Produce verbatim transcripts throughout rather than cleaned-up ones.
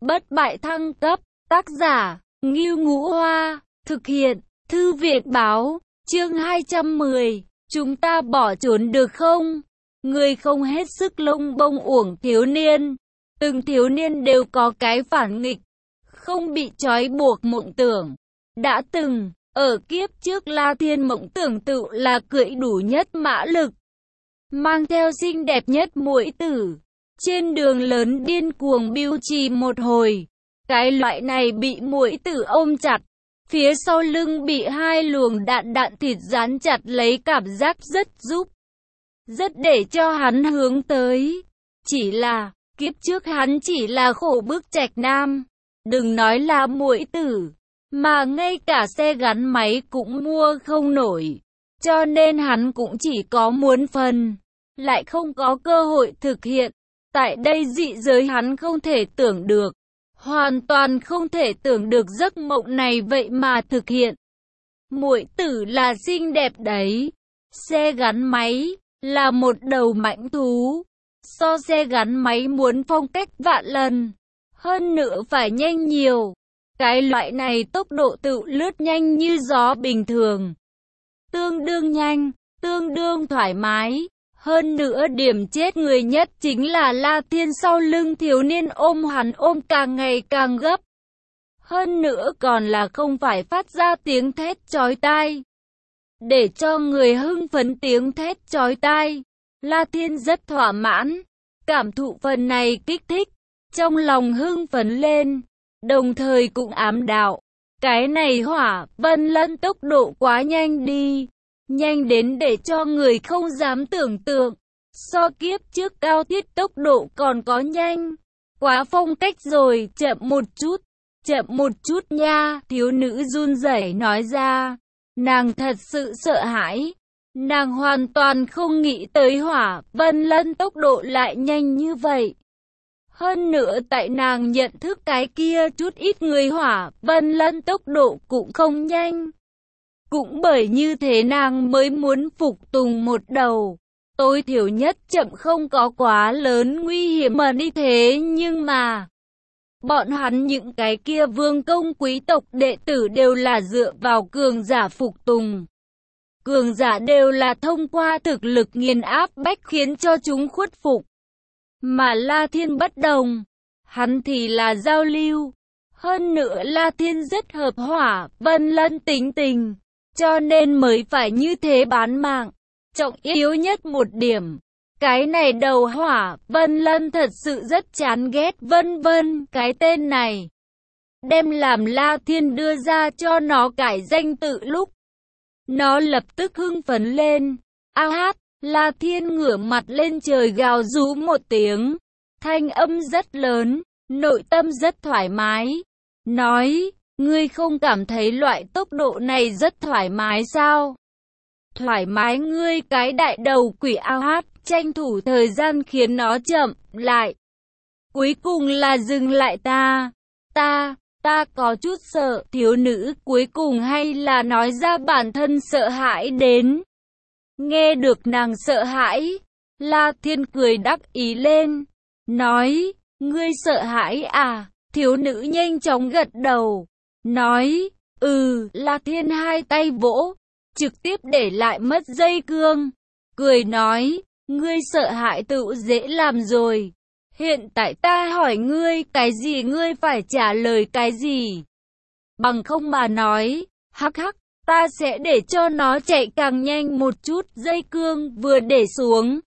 bất bại thăng cấp, tác giả, Ngưu Ngũ Hoa, thực hiện, Thư viện báo, chương hai trăm mười, chúng ta bỏ trốn được không? Người không hết sức lông bông uổng thiếu niên. Từng thiếu niên đều có cái phản nghịch, không bị trói buộc mộng tưởng. Đã từng, ở kiếp trước La Thiên mộng tưởng tự là cưỡi đủ nhất mã lực, mang theo xinh đẹp nhất muội tử, trên đường lớn điên cuồng biêu trì một hồi. Cái loại này bị muội tử ôm chặt, phía sau lưng bị hai luồng đạn đạn thịt dán chặt lấy, cảm giác rất giúp, rất để cho hắn hướng tới. Chỉ là, kiếp trước hắn chỉ là khổ bức trạch nam, đừng nói là muội tử, mà ngay cả xe gắn máy cũng mua không nổi. Cho nên hắn cũng chỉ có muốn phần, lại không có cơ hội thực hiện. Tại đây dị giới hắn không thể tưởng được, hoàn toàn không thể tưởng được giấc mộng này vậy mà thực hiện. Muội tử là xinh đẹp đấy, xe gắn máy là một đầu mãnh thú, so xe gắn máy muốn phong cách vạn lần, hơn nữa phải nhanh nhiều. Cái loại này tốc độ tự lướt nhanh như gió bình thường, tương đương nhanh, tương đương thoải mái. Hơn nữa điểm chết người nhất chính là La Thiên sau lưng thiếu niên ôm hắn ôm càng ngày càng gấp. Hơn nữa còn là không phải phát ra tiếng thét chói tai, để cho người hưng phấn tiếng thét chói tai. La Thiên rất thỏa mãn, cảm thụ phần này kích thích, trong lòng hưng phấn lên, đồng thời cũng ám đạo, cái này Hỏa Vân Lân tốc độ quá nhanh đi. Nhanh đến để cho người không dám tưởng tượng. So kiếp trước Cao Thiết tốc độ còn có nhanh, quá phong cách rồi, chậm một chút, chậm một chút nha. Thiếu nữ run rẩy nói ra, nàng thật sự sợ hãi. Nàng hoàn toàn không nghĩ tới Hỏa Vân Lân tốc độ lại nhanh như vậy. Hơn nữa tại nàng nhận thức cái kia chút ít người Hỏa Vân Lân tốc độ cũng không nhanh. Cũng bởi như thế nàng mới muốn phục tùng một đầu, tối thiểu nhất chậm không có quá lớn nguy hiểm mà đi. Thế nhưng mà, bọn hắn những cái kia vương công quý tộc đệ tử đều là dựa vào cường giả phục tùng. Cường giả đều là thông qua thực lực nghiền áp bách khiến cho chúng khuất phục. Mà La Thiên bất đồng, hắn thì là giao lưu. Hơn nữa La Thiên rất hợp Hỏa Vân Lân tính tình, cho nên mới phải như thế bán mạng. Trọng yếu nhất một điểm, cái này đầu Hỏa Vân Lân thật sự rất chán ghét vân vân. Cái tên này, đem làm La Thiên đưa ra cho nó cải danh tự lúc, nó lập tức hưng phấn lên. A hát, La Thiên ngửa mặt lên trời gào rú một tiếng, thanh âm rất lớn, nội tâm rất thoải mái, nói, ngươi không cảm thấy loại tốc độ này rất thoải mái sao? Thoải mái ngươi cái đại đầu quỷ. A hát, tranh thủ thời gian khiến nó chậm lại. Cuối cùng là dừng lại. Ta, ta, ta có chút sợ. Thiếu nữ cuối cùng hay là nói ra bản thân sợ hãi đến. Nghe được nàng sợ hãi, La Thiên cười đắc ý lên, nói, ngươi sợ hãi à? Thiếu nữ nhanh chóng gật đầu, nói, ừ. La Thiên hai tay vỗ, trực tiếp để lại mất dây cương, cười nói, ngươi sợ hãi tự dễ làm rồi. Hiện tại ta hỏi ngươi cái gì ngươi phải trả lời cái gì. Bằng không mà nói, hắc hắc, ta sẽ để cho nó chạy càng nhanh một chút. Dây cương vừa để xuống,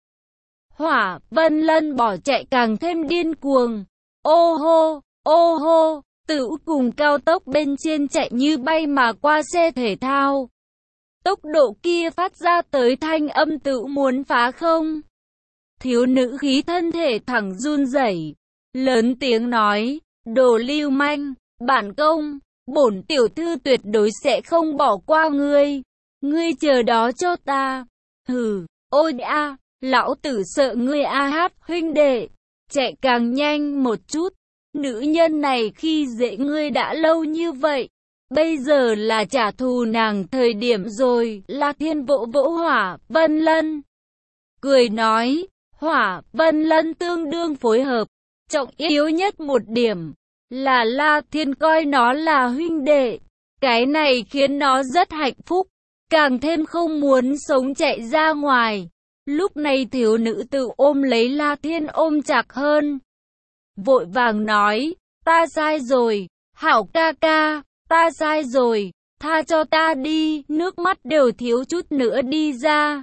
Hỏa Vân Lân bỏ chạy càng thêm điên cuồng. Ô hô, ô hô, Tửu cùng cao tốc bên trên chạy như bay mà qua xe thể thao. Tốc độ kia phát ra tới thanh âm Tửu muốn phá không. Thiếu nữ khí thân thể thẳng run rẩy, lớn tiếng nói, đồ lưu manh, bản công, bổn tiểu thư tuyệt đối sẽ không bỏ qua ngươi. Ngươi chờ đó cho ta. Hừ, ôi a, lão tử sợ ngươi. A hát huynh đệ, chạy càng nhanh một chút. Nữ nhân này khi dễ ngươi đã lâu như vậy, bây giờ là trả thù nàng thời điểm rồi. La Thiên vỗ vỗ Hỏa Vân Lân, cười nói, Hỏa Vân Lân tương đương phối hợp. Trọng yếu nhất một điểm, là La Thiên coi nó là huynh đệ. Cái này khiến nó rất hạnh phúc, càng thêm không muốn sống chạy ra ngoài. Lúc này thiếu nữ tự ôm lấy La Thiên ôm chặt hơn. Vội vàng nói, ta sai rồi, hảo ca ca, ta sai rồi, tha cho ta đi, nước mắt đều thiếu chút nữa đi ra.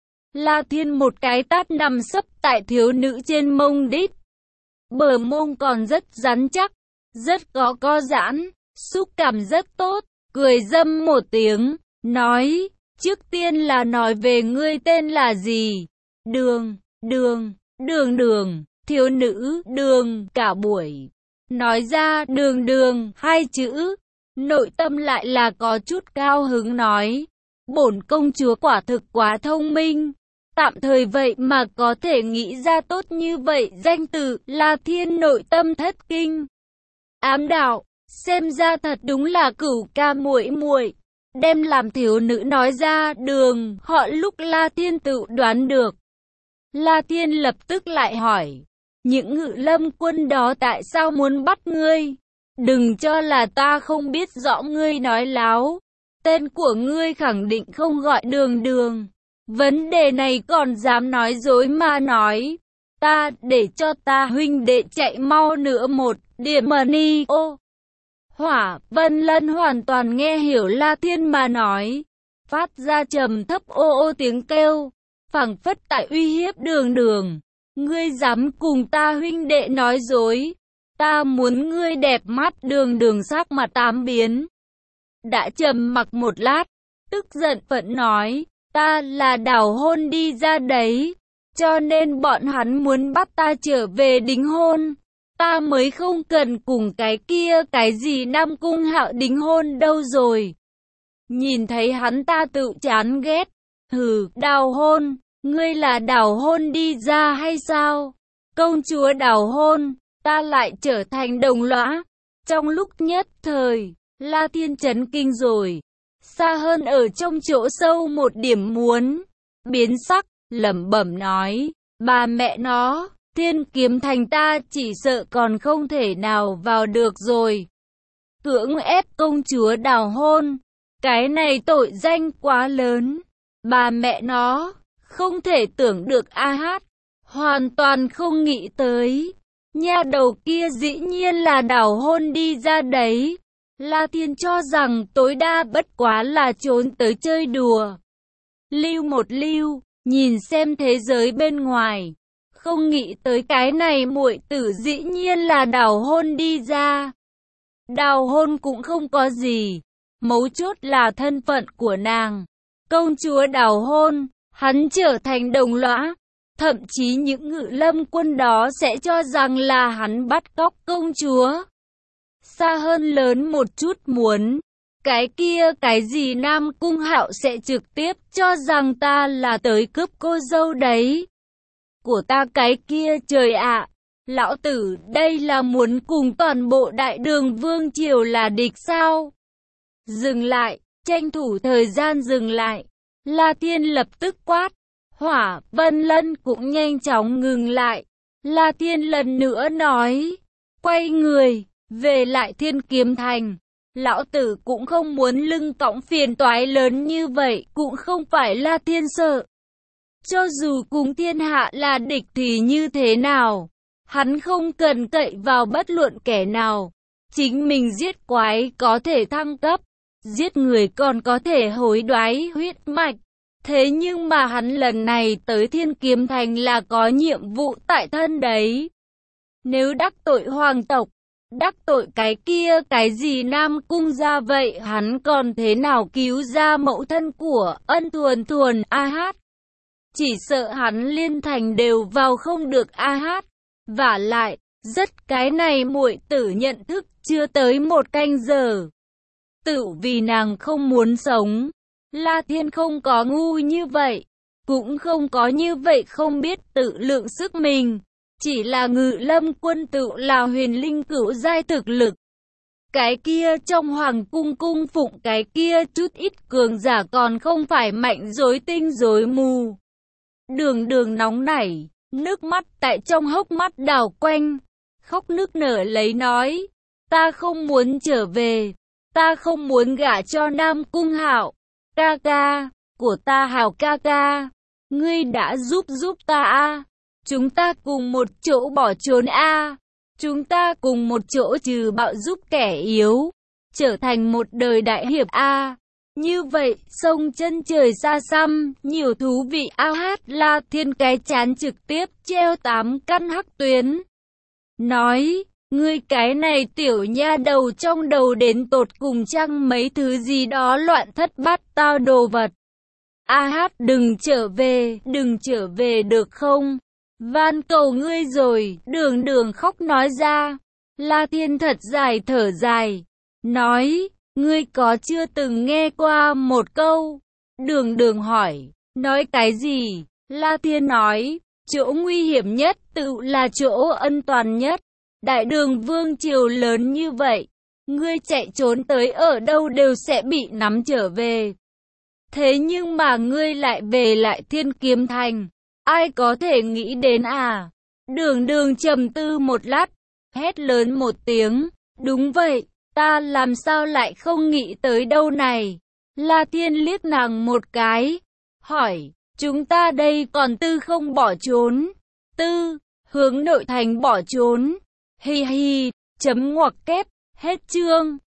La Thiên một cái tát nằm sấp tại thiếu nữ trên mông đít. Bờ mông còn rất rắn chắc, rất có co giãn, xúc cảm rất tốt, cười dâm một tiếng, nói, trước tiên là nói về ngươi tên là gì? Đường, đường, đường đường, thiếu nữ, đường, cả buổi. Nói ra đường đường, hai chữ, nội tâm lại là có chút cao hứng nói, bổn công chúa quả thực quá thông minh. Tạm thời vậy mà có thể nghĩ ra tốt như vậy danh từ La Thiên nội tâm thất kinh. Ám đạo, xem ra thật đúng là cửu ca muội muội. Đem làm thiếu nữ nói ra đường, họ lúc La Thiên tự đoán được. La Thiên lập tức lại hỏi, những ngự lâm quân đó tại sao muốn bắt ngươi? Đừng cho là ta không biết rõ ngươi nói láo. Tên của ngươi khẳng định không gọi đường đường. Vấn đề này còn dám nói dối mà nói. Ta để cho ta huynh đệ chạy mau nữa một điểm mà ni ô. Hỏa Vân Lân hoàn toàn nghe hiểu La Thiên mà nói. Phát ra trầm thấp ô ô tiếng kêu. Phảng phất tại uy hiếp đường đường. Ngươi dám cùng ta huynh đệ nói dối. Ta muốn ngươi đẹp mắt đường đường sắc mặt tám biến. Đã trầm mặc một lát. Tức giận phẫn nói. Ta là đào hôn đi ra đấy, cho nên bọn hắn muốn bắt ta trở về đính hôn. Ta mới không cần cùng cái kia cái gì Nam Cung Hạo đính hôn đâu rồi. Nhìn thấy hắn ta tự chán ghét. Hừ, đào hôn, ngươi là đào hôn đi ra hay sao? Công chúa đào hôn, ta lại trở thành đồng lõa. Trong lúc nhất thời, La Thiên chấn kinh rồi. Xa hơn ở trong chỗ sâu một điểm muốn biến sắc, lẩm bẩm nói, bà mẹ nó, Thiên Kiếm Thành ta chỉ sợ còn không thể nào vào được rồi. Cưỡng ép công chúa đào hôn, cái này tội danh quá lớn. Bà mẹ nó, không thể tưởng được a hát, hoàn toàn không nghĩ tới. Nha đầu kia dĩ nhiên là đào hôn đi ra đấy. La Thiên cho rằng tối đa bất quá là trốn tới chơi đùa. Lưu một lưu, nhìn xem thế giới bên ngoài. Không nghĩ tới cái này muội tử dĩ nhiên là đào hôn đi ra. Đào hôn cũng không có gì. Mấu chốt là thân phận của nàng. Công chúa đào hôn, hắn trở thành đồng lõa. Thậm chí những ngự lâm quân đó sẽ cho rằng là hắn bắt cóc công chúa. Xa hơn lớn một chút muốn, cái kia cái gì Nam Cung Hạo sẽ trực tiếp cho rằng ta là tới cướp cô dâu đấy. Của ta cái kia trời ạ, lão tử đây là muốn cùng toàn bộ đại đường vương triều là địch sao? Dừng lại, tranh thủ thời gian dừng lại. La Thiên lập tức quát, Hỏa Vân Lân cũng nhanh chóng ngừng lại. La Thiên lần nữa nói, quay người. Về lại Thiên Kiếm Thành, lão tử cũng không muốn lưng cõng phiền toái lớn như vậy, cũng không phải là thiên sợ. Cho dù cùng thiên hạ là địch thì như thế nào, hắn không cần cậy vào bất luận kẻ nào. Chính mình giết quái có thể thăng cấp, giết người còn có thể hối đoái huyết mạch. Thế nhưng mà hắn lần này tới Thiên Kiếm Thành là có nhiệm vụ tại thân đấy. Nếu đắc tội hoàng tộc, đắc tội cái kia cái gì Nam Cung ra vậy hắn còn thế nào cứu ra mẫu thân của Ân Thuần Thuần a hát. Chỉ sợ hắn liên thành đều vào không được a hát. Vả lại, rất cái này muội tử nhận thức chưa tới một canh giờ. Tự vì nàng không muốn sống. La Thiên không có ngu như vậy. Cũng không có như vậy không biết tự lượng sức mình. Chỉ là ngự lâm quân tự là huyền linh cửu giai thực lực. Cái kia trong hoàng cung cung phụng cái kia chút ít cường giả còn không phải mạnh rối tinh rối mù. Đường đường nóng nảy, nước mắt tại trong hốc mắt đảo quanh. Khóc nức nở lấy nói. ta không muốn trở về, ta không muốn gả cho Nam Cung Hạo. Ca ca, của ta Hạo ca ca, ngươi đã giúp giúp ta a. Chúng ta cùng một chỗ bỏ trốn a. Chúng ta cùng một chỗ trừ bạo giúp kẻ yếu, trở thành một đời đại hiệp a. Như vậy, sông chân trời xa xăm, nhiều thú vị a hát. La Thiên cái chán trực tiếp treo tám căn hắc tuyến. Nói, ngươi cái này tiểu nha đầu trong đầu đến tột cùng chăng mấy thứ gì đó loạn thất bát tao đồ vật. A hát đừng trở về, đừng trở về được không? Van cầu ngươi rồi, đường đường khóc nói ra. La Thiên thật dài thở dài, nói, ngươi có chưa từng nghe qua một câu? Đường đường hỏi, nói cái gì? La Thiên nói, chỗ nguy hiểm nhất tự là chỗ an toàn nhất. Đại đường vương triều lớn như vậy, ngươi chạy trốn tới ở đâu đều sẽ bị nắm trở về. Thế nhưng mà ngươi lại về lại Thiên Kiếm Thành, ai có thể nghĩ đến à? Đường đường trầm tư một lát, hét lớn một tiếng, đúng vậy, ta làm sao lại không nghĩ tới đâu này? La Thiên liếc nàng một cái, hỏi, chúng ta đây còn tư không bỏ trốn? Tư, hướng nội thành bỏ trốn. Hi hi, chấm ngoặc kép, hết chương.